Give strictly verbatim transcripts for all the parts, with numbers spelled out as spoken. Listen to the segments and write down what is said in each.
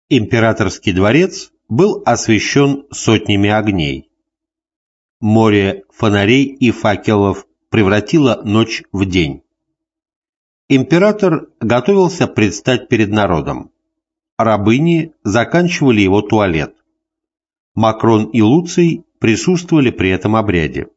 Императорский дворец был освещен сотнями огней. Море фонарей и факелов превратило ночь в день. Император готовился предстать перед народом. Рабыни заканчивали его туалет. Макрон и Луций присутствовали при этом обряде.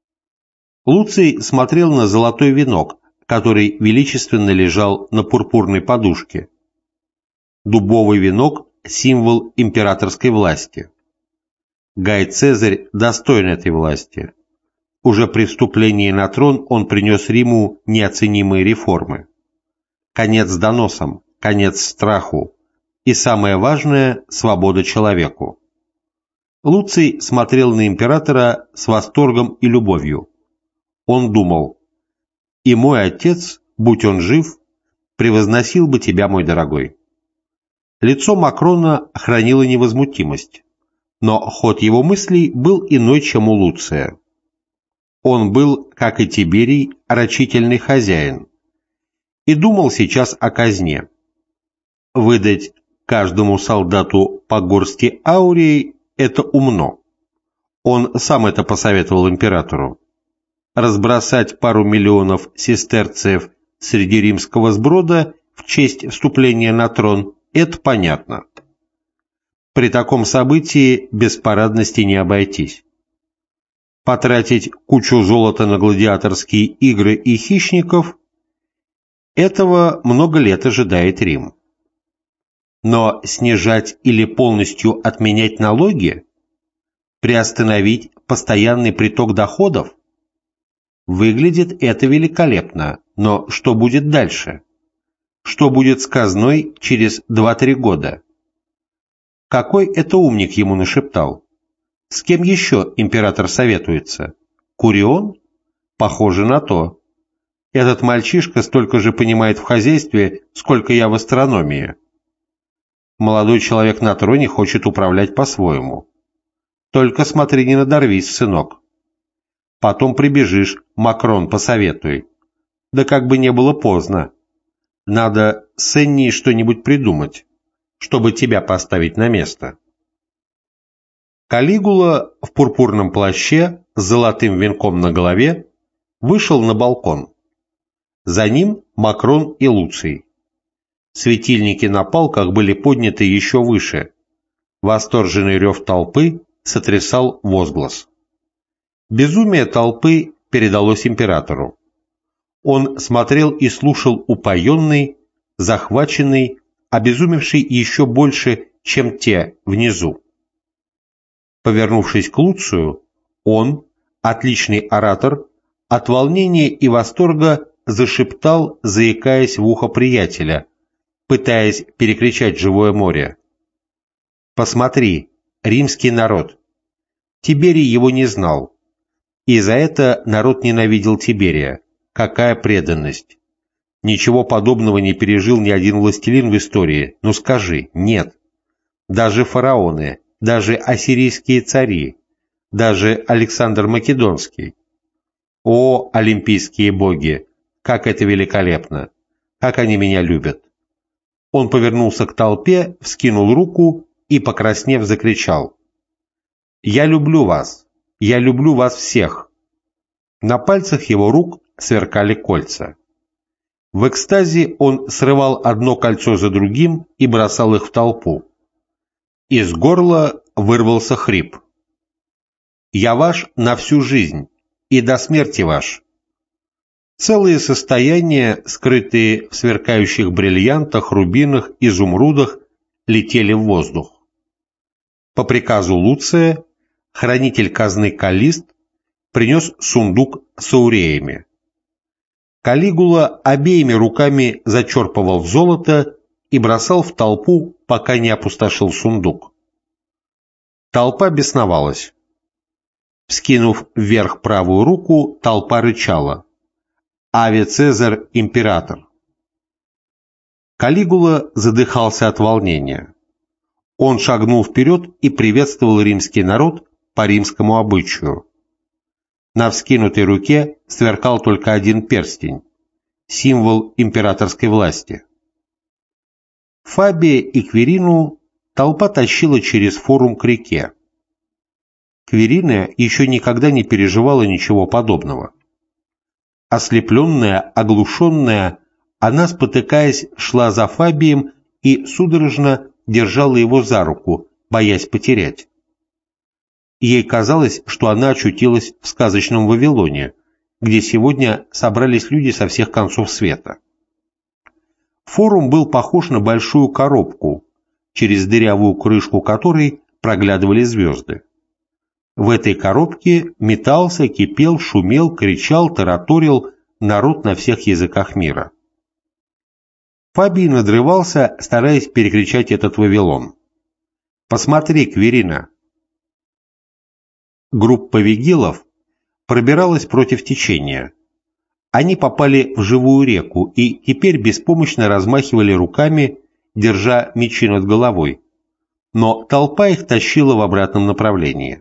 Луций смотрел на золотой венок, который величественно лежал на пурпурной подушке. Дубовый венок – символ императорской власти. Гай Цезарь достоин этой власти. Уже при вступлении на трон он принес Риму неоценимые реформы. Конец доносам, конец страху и, самое важное, свобода человеку. Луций смотрел на императора с восторгом и любовью. Он думал: «И мой отец, будь он жив, превозносил бы тебя, мой дорогой». Лицо Макрона хранило невозмутимость, но ход его мыслей был иной, чем у Луция. Он был, как и Тиберий, рачительный хозяин, и думал сейчас о казне. Выдать каждому солдату по горсти аурии – это умно. Он сам это посоветовал императору. Разбросать пару миллионов сестерцев среди римского сброда в честь вступления на трон – это понятно. При таком событии без парадности не обойтись. Потратить кучу золота на гладиаторские игры и хищников – этого много лет ожидает Рим. Но снижать или полностью отменять налоги, приостановить постоянный приток доходов – выглядит это великолепно, но что будет дальше? Что будет с казной через два-три года? Какой это умник ему нашептал? С кем еще император советуется? Курион? Похоже на то. Этот мальчишка столько же понимает в хозяйстве, сколько я в астрономии. Молодой человек на троне хочет управлять по-своему. Только смотри, не надорвись, сынок. Потом прибежишь, Макрон, посоветуй. Да как бы не было поздно. Надо с Эннией что-нибудь придумать, чтобы тебя поставить на место. Калигула в пурпурном плаще с золотым венком на голове вышел на балкон. За ним Макрон и Луций. Светильники на палках были подняты еще выше. Восторженный рев толпы сотрясал возглас. Безумие толпы передалось императору. Он смотрел и слушал упоенный, захваченный, обезумевший еще больше, чем те внизу. Повернувшись к Луцию, он, отличный оратор, от волнения и восторга зашептал, заикаясь в ухо приятеля, пытаясь перекричать живое море. «Посмотри, римский народ. Тиберий его не знал. И за это народ ненавидел Тиберия. Какая преданность! Ничего подобного не пережил ни один властелин в истории. Ну скажи, нет. Даже фараоны, даже ассирийские цари, даже Александр Македонский. О, олимпийские боги! Как это великолепно! Как они меня любят!» Он повернулся к толпе, вскинул руку и, покраснев, закричал: «Я люблю вас! Я люблю вас всех!» На пальцах его рук сверкали кольца. В экстазе он срывал одно кольцо за другим и бросал их в толпу. Из горла вырвался хрип: «Я ваш на всю жизнь, и до смерти ваш!» Целые состояния, скрытые в сверкающих бриллиантах, рубинах, изумрудах, летели в воздух. По приказу Луция хранитель казны Каллист принес сундук с ауреями. Калигула обеими руками зачерпывал в золото и бросал в толпу, пока не опустошил сундук. Толпа бесновалась. Вскинув вверх правую руку, толпа рычала: «Аве Цезарь, император!» Калигула задыхался от волнения. Он шагнул вперед и приветствовал римский народ по римскому обычаю. На вскинутой руке сверкал только один перстень, символ императорской власти. Фабия и Квирину толпа тащила через форум к реке. Кверина еще никогда не переживала ничего подобного. Ослепленная, оглушенная, она, спотыкаясь, шла за Фабием и судорожно держала его за руку, боясь потерять. Ей казалось, что она очутилась в сказочном Вавилоне, где сегодня собрались люди со всех концов света. Форум был похож на большую коробку, через дырявую крышку которой проглядывали звезды. В этой коробке метался, кипел, шумел, кричал, тараторил народ на всех языках мира. Фабий надрывался, стараясь перекричать этот Вавилон. «Посмотри, Кверина!» Группа вигилов пробиралась против течения. Они попали в живую реку и теперь беспомощно размахивали руками, держа мечи над головой, но толпа их тащила в обратном направлении.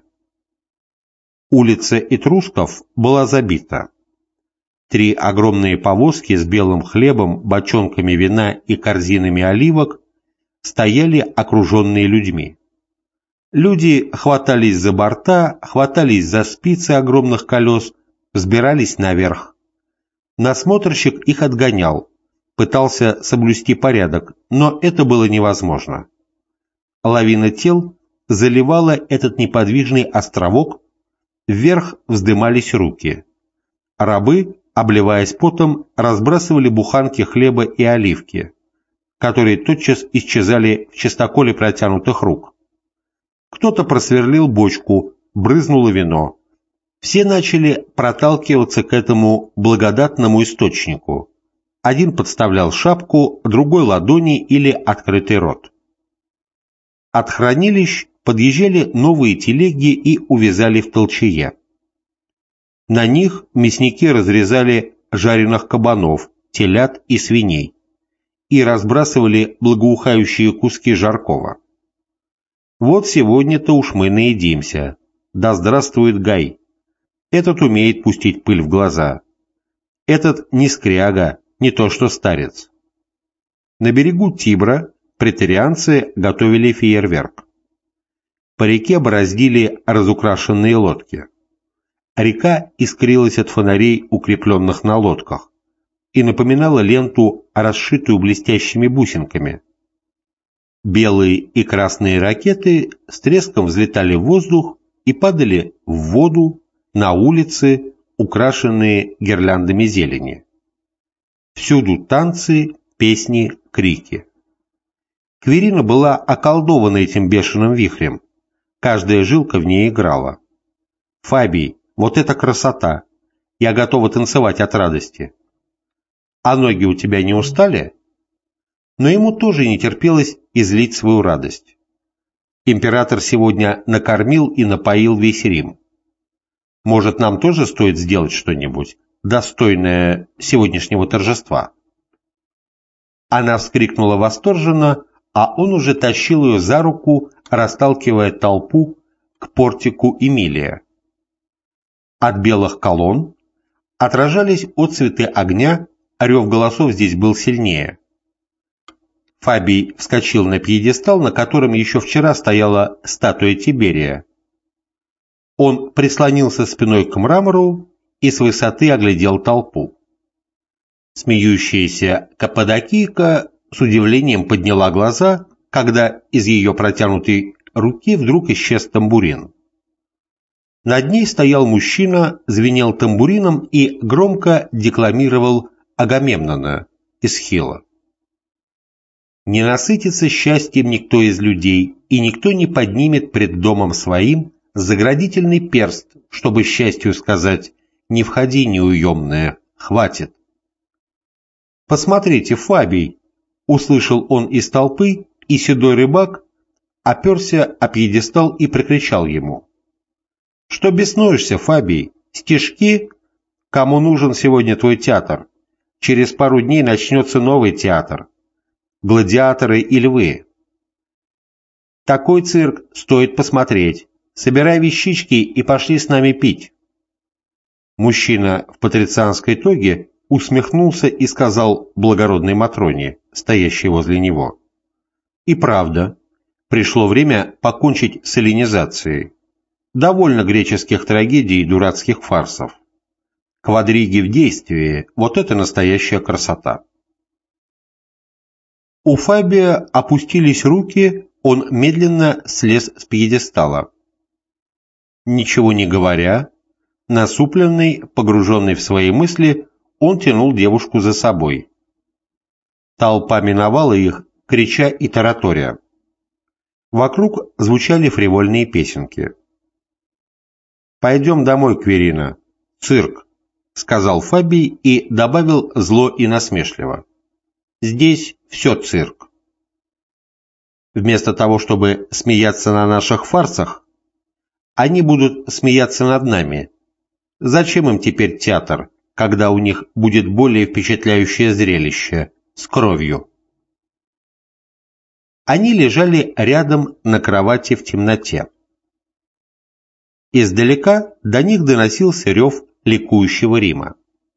Улица Этрусков была забита. Три огромные повозки с белым хлебом, бочонками вина и корзинами оливок стояли, окруженные людьми. Люди хватались за борта, хватались за спицы огромных колес, взбирались наверх. Насмотрщик их отгонял, пытался соблюсти порядок, но это было невозможно. Лавина тел заливала этот неподвижный островок, вверх вздымались руки. Рабы, обливаясь потом, разбрасывали буханки хлеба и оливки, которые тотчас исчезали в чистоколе протянутых рук. Кто-то просверлил бочку, брызнуло вино. Все начали проталкиваться к этому благодатному источнику. Один подставлял шапку, другой ладони или открытый рот. От хранилищ подъезжали новые телеги и увязали в толчее. На них мясники разрезали жареных кабанов, телят и свиней и разбрасывали благоухающие куски жаркого. Вот сегодня-то уж мы наедимся. Да здравствует Гай. Этот умеет пустить пыль в глаза. Этот не скряга, не то что старец. На берегу Тибра преторианцы готовили фейерверк. По реке бороздили разукрашенные лодки. Река искрилась от фонарей, укрепленных на лодках, и напоминала ленту, расшитую блестящими бусинками. Белые и красные ракеты с треском взлетали в воздух и падали в воду, на улицы, украшенные гирляндами зелени. Всюду танцы, песни, крики. Кверина была околдована этим бешеным вихрем. Каждая жилка в ней играла. «Фабий, вот это красота! Я готова танцевать от радости. А ноги у тебя не устали?» Но ему тоже не терпелось излить свою радость. Император сегодня накормил и напоил весь Рим. Может, нам тоже стоит сделать что-нибудь, достойное сегодняшнего торжества? Она вскрикнула восторженно, а он уже тащил ее за руку, расталкивая толпу к портику Эмилия. От белых колонн отражались отцветы огня, рев голосов здесь был сильнее. Фабий вскочил на пьедестал, на котором еще вчера стояла статуя Тиберия. Он прислонился спиной к мрамору и с высоты оглядел толпу. Смеющаяся Каппадокийка с удивлением подняла глаза, когда из ее протянутой руки вдруг исчез тамбурин. Над ней стоял мужчина, звенел тамбурином и громко декламировал Агамемнона из Хила. «Не насытится счастьем никто из людей, и никто не поднимет пред домом своим заградительный перст, чтобы счастью сказать: не входи, неуемная, хватит». «Посмотрите, Фабий!» — услышал он из толпы, и седой рыбак оперся о пьедестал и прикричал ему: «Что беснуешься, Фабий? Стишки? Кому нужен сегодня твой театр? Через пару дней начнется новый театр. Гладиаторы и львы. Такой цирк стоит посмотреть. Собирай вещички и пошли с нами пить». Мужчина в патрицианской тоге усмехнулся и сказал благородной Матроне, стоящей возле него: «И правда, Пришло время покончить с эллинизацией. Довольно греческих трагедий и дурацких фарсов. Квадриги в действии – вот это настоящая красота. У Фабия опустились руки, он медленно слез с пьедестала. Ничего не говоря, насупленный, погруженный в свои мысли, он тянул девушку за собой. Толпа миновала их, крича и тараторя. Вокруг звучали фривольные песенки. «Пойдем домой, Кверина. Цирк», — сказал Фабий и добавил зло и насмешливо. «Здесь все цирк». Вместо того, чтобы смеяться на наших фарсах, они будут смеяться над нами. Зачем им теперь театр, когда у них будет более впечатляющее зрелище с кровью? Они лежали рядом на кровати в темноте. Издалека до них доносился рев ликующего Рима.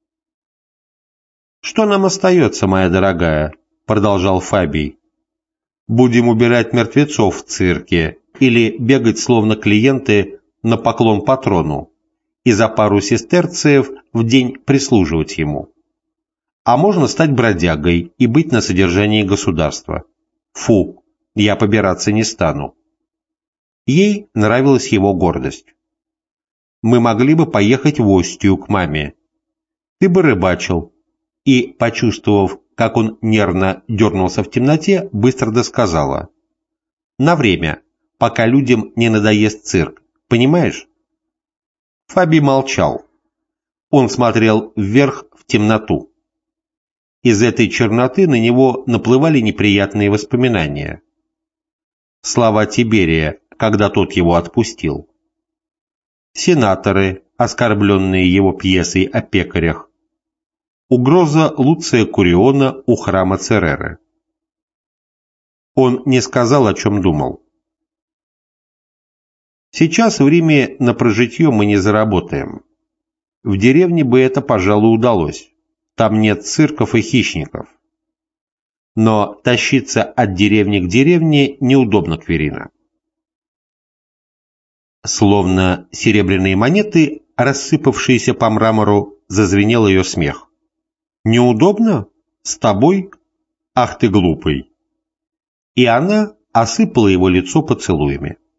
«Что нам остается, моя дорогая?» — продолжал Фабий. «Будем убирать мертвецов в цирке или бегать словно клиенты на поклон патрону и за пару сестерциев в день прислуживать ему. А можно стать бродягой и быть на содержании государства. Фу, я побираться не стану». Ей нравилась его гордость. «Мы могли бы поехать в Остию к маме. Ты бы рыбачил». И, почувствовав, как он нервно дернулся в темноте, быстро досказала. «На время, пока людям не надоест цирк, понимаешь?» Фабий молчал. Он смотрел вверх в темноту. Из этой черноты на него наплывали неприятные воспоминания. Слова Тиберия, когда тот его отпустил. Сенаторы, оскорбленные его пьесой о пекарях. Угроза Луция Куриона у храма Цереры. Он не сказал, о чем думал. Сейчас в Риме на прожитье мы не заработаем. В деревне бы это, пожалуй, удалось. Там нет цирков и хищников. Но тащиться от деревни к деревне неудобно, Кверина. Словно серебряные монеты, рассыпавшиеся по мрамору, зазвенел ее смех. «Неудобно? С тобой? Ах ты глупый!» И она осыпала его лицо поцелуями.